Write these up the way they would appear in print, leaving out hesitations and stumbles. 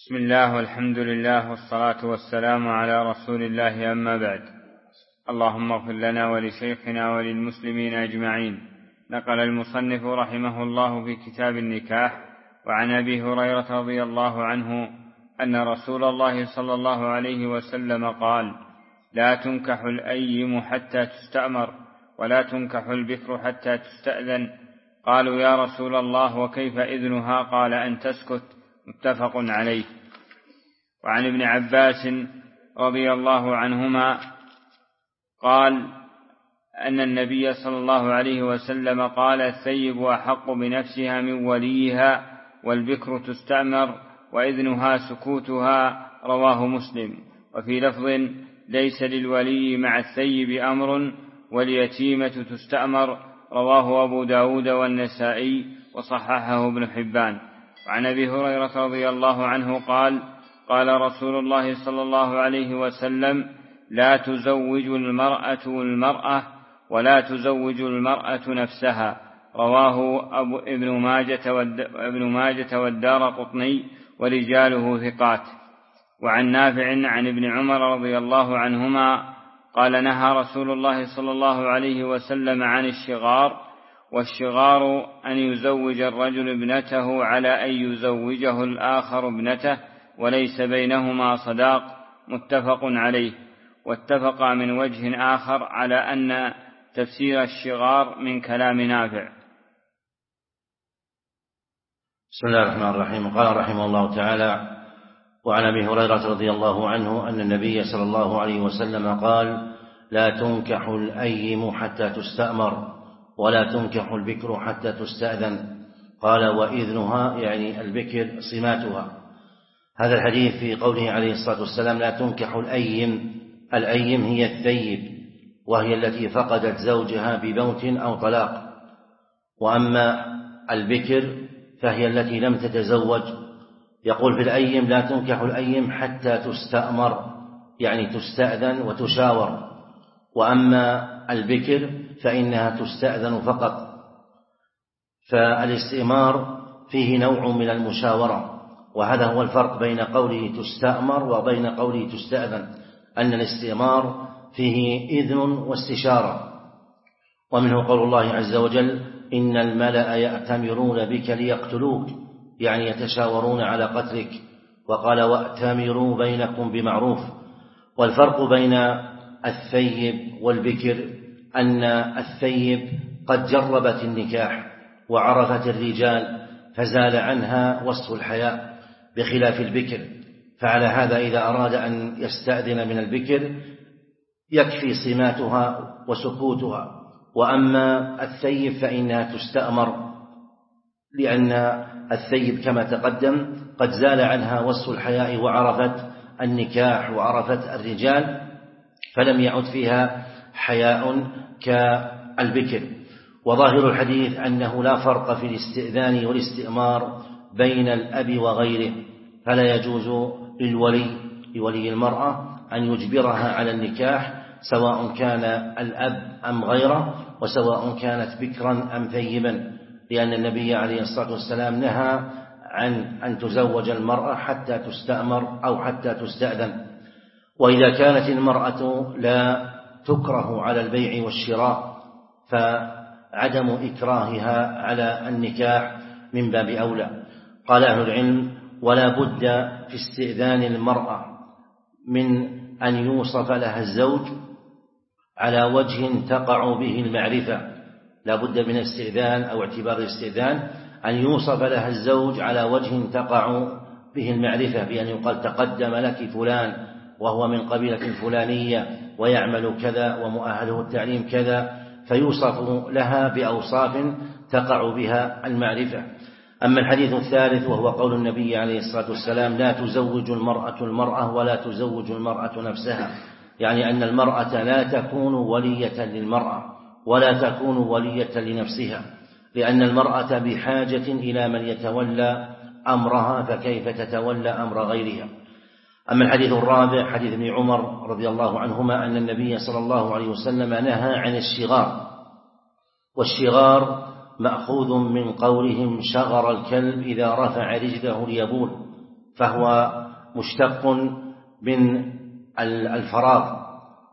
بسم الله والحمد لله والصلاة والسلام على رسول الله، أما بعد. اللهم اغفر لنا ولشيخنا وللمسلمين أجمعين. نقل المصنف رحمه الله في كتاب النكاح وعن أبي هريرة رضي الله عنه أن رسول الله صلى الله عليه وسلم قال: لا تنكح الأيم حتى تستأمر، ولا تنكح البكر حتى تستأذن. قالوا: يا رسول الله، وكيف إذنها؟ قال: أن تسكت. متفق عليه. وعن ابن عباس رضي الله عنهما قال أن النبي صلى الله عليه وسلم قال: الثيب أحق بنفسها من وليها، والبكر تستأمر وإذنها سكوتها. رواه مسلم. وفي لفظ: ليس للولي مع الثيب أمر، واليتيمة تستأمر. رواه أبو داود والنسائي وصححه ابن حبان. وعن أبي هريرة رضي الله عنه قال: قال رسول الله صلى الله عليه وسلم: لا تزوج المرأة المرأة، ولا تزوج المرأة نفسها. رواه ابن ماجة والدارقطني ورجاله ثقات. وعن نافع عن ابن عمر رضي الله عنهما قال: نهى رسول الله صلى الله عليه وسلم عن الشغار. والشغار أن يزوج الرجل ابنته على أن يزوجه الآخر ابنته، وليس بينهما صداق. متفق عليه. واتفق من وجه آخر على أن تفسير الشغار من كلام نافع. بسم الله الرحمن الرحيم. قال رحمه الله تعالى: وعن أبي هريرة رضي الله عنه أن النبي صلى الله عليه وسلم قال: لا تنكح الأيم حتى تستأمر، ولا تنكح البكر حتى تستأذن. قال: وإذنها يعني البكر صماتها. هذا الحديث في قوله عليه الصلاة والسلام: لا تنكح الأيم. الأيم هي الثيب، وهي التي فقدت زوجها بموت أو طلاق. وأما البكر فهي التي لم تتزوج. يقول في الأيم: لا تنكح الأيم حتى تستأمر، يعني تستأذن وتشاور. وأما البكر فإنها تستأذن فقط. فالاستئمار فيه نوع من المشاورة، وهذا هو الفرق بين قوله تستأمر وبين قوله تستأذن، أن الاستئمار فيه إذن واستشارة. ومنه قول الله عز وجل: إن الملأ يأتمرون بك ليقتلوك، يعني يتشاورون على قتلك. وقال: وأتمروا بينكم بمعروف. والفرق بين الثيب والبكر أن الثيب قد جربت النكاح وعرفت الرجال فزال عنها وصف الحياء، بخلاف البكر. فعلى هذا إذا أراد أن يستأذن من البكر يكفي صماتها وسكوتها. وأما الثيب فإنها تستأمر، لأن الثيب كما تقدم قد زال عنها وصف الحياء وعرفت النكاح وعرفت الرجال، فلم يعد فيها حياء كالبكر. وظاهر الحديث أنه لا فرق في الاستئذان والاستئمار بين الأب وغيره، فلا يجوز لولي المرأة أن يجبرها على النكاح، سواء كان الأب أم غيره، وسواء كانت بكرا أم ثيبا، لأن النبي عليه الصلاة والسلام نهى عن أن تزوج المرأة حتى تستأمر أو حتى تستأذن. وإذا كانت المرأة لا تكره على البيع والشراء فعدم إكراهها على النكاح من باب أولى. قال أهل العلم: ولا بد في استئذان المرأة من أن يوصف لها الزوج على وجه تقع به المعرفة. لا بد من الاستئذان أو اعتبار الاستئذان أن يوصف لها الزوج على وجه تقع به المعرفة، بأن يقال: تقدم لك فلان وهو من قبيلة الفلانية ويعمل كذا ومؤهله التعليم كذا، فيوصف لها بأوصاف تقع بها المعرفة. أما الحديث الثالث وهو قول النبي عليه الصلاة والسلام: لا تزوج المرأة المرأة، ولا تزوج المرأة نفسها، يعني أن المرأة لا تكون ولية للمرأة ولا تكون ولية لنفسها، لأن المرأة بحاجة إلى من يتولى أمرها، فكيف تتولى أمر غيرها. أما الحديث الرابع حديث ابن عمر رضي الله عنهما أن النبي صلى الله عليه وسلم نهى عن الشغار. والشغار مأخوذ من قولهم: شغر الكلب إذا رفع رجله ليبول، فهو مشتق من الفراغ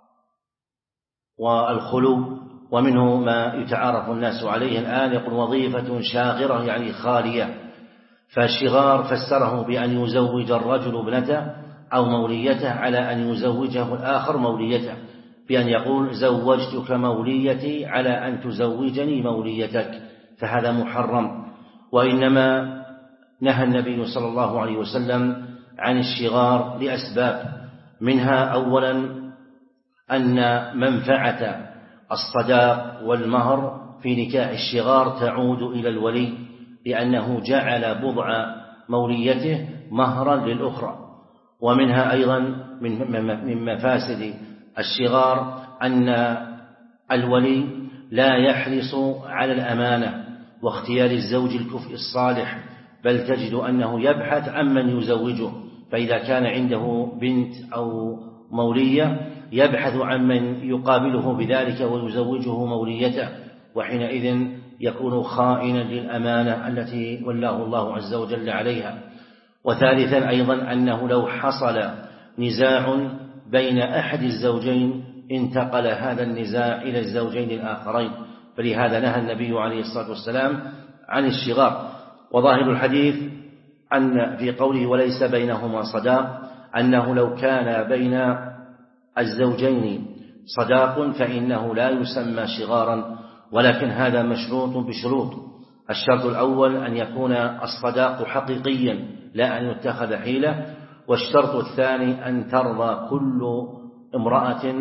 والخلو، ومنه ما يتعارف الناس عليه الآن، يقول وظيفة شاغرة يعني خالية. فالشغار فسره بأن يزوج الرجل ابنته أو موليته على أن يزوجه الآخر موليته، بأن يقول زوجتك موليتي على أن تزوجني موليتك، فهذا محرم. وإنما نهى النبي صلى الله عليه وسلم عن الشغار لأسباب، منها أولا أن منفعة الصداق والمهر في نكاح الشغار تعود إلى الولي، لأنه جعل بضع موليته مهرا للأخرى. ومنها أيضا من مفاسد الشغار أن الولي لا يحرص على الأمانة واختيار الزوج الكفء الصالح، بل تجد أنه يبحث عن من يزوجه، فإذا كان عنده بنت أو مولية يبحث عن من يقابله بذلك ويزوجه موليته، وحينئذ يكون خائنا للأمانة التي ولاه الله عز وجل عليها. وثالثا أيضا أنه لو حصل نزاع بين أحد الزوجين انتقل هذا النزاع إلى الزوجين الآخرين، فلهذا نهى النبي عليه الصلاة والسلام عن الشغار. وظاهر الحديث أن في قوله وليس بينهما صداق أنه لو كان بين الزوجين صداق فإنه لا يسمى شغارا، ولكن هذا مشروط بشروط. الشرط الأول أن يكون الصداق حقيقيا لا أن يتخذ حيلة، والشرط الثاني أن ترضى كل امرأة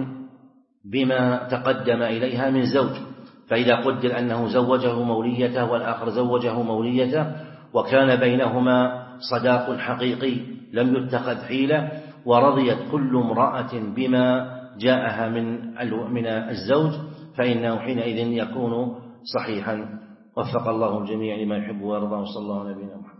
بما تقدم إليها من زوج. فإذا قدر أنه زوجه موليته والآخر زوجه موليته وكان بينهما صداق حقيقي لم يتخذ حيلة ورضيت كل امرأة بما جاءها من الزوج فإنه حينئذ يكون صحيحا. وفق الله الجميع لما يحب ويرضى، وصلى الله على نبينا محمد.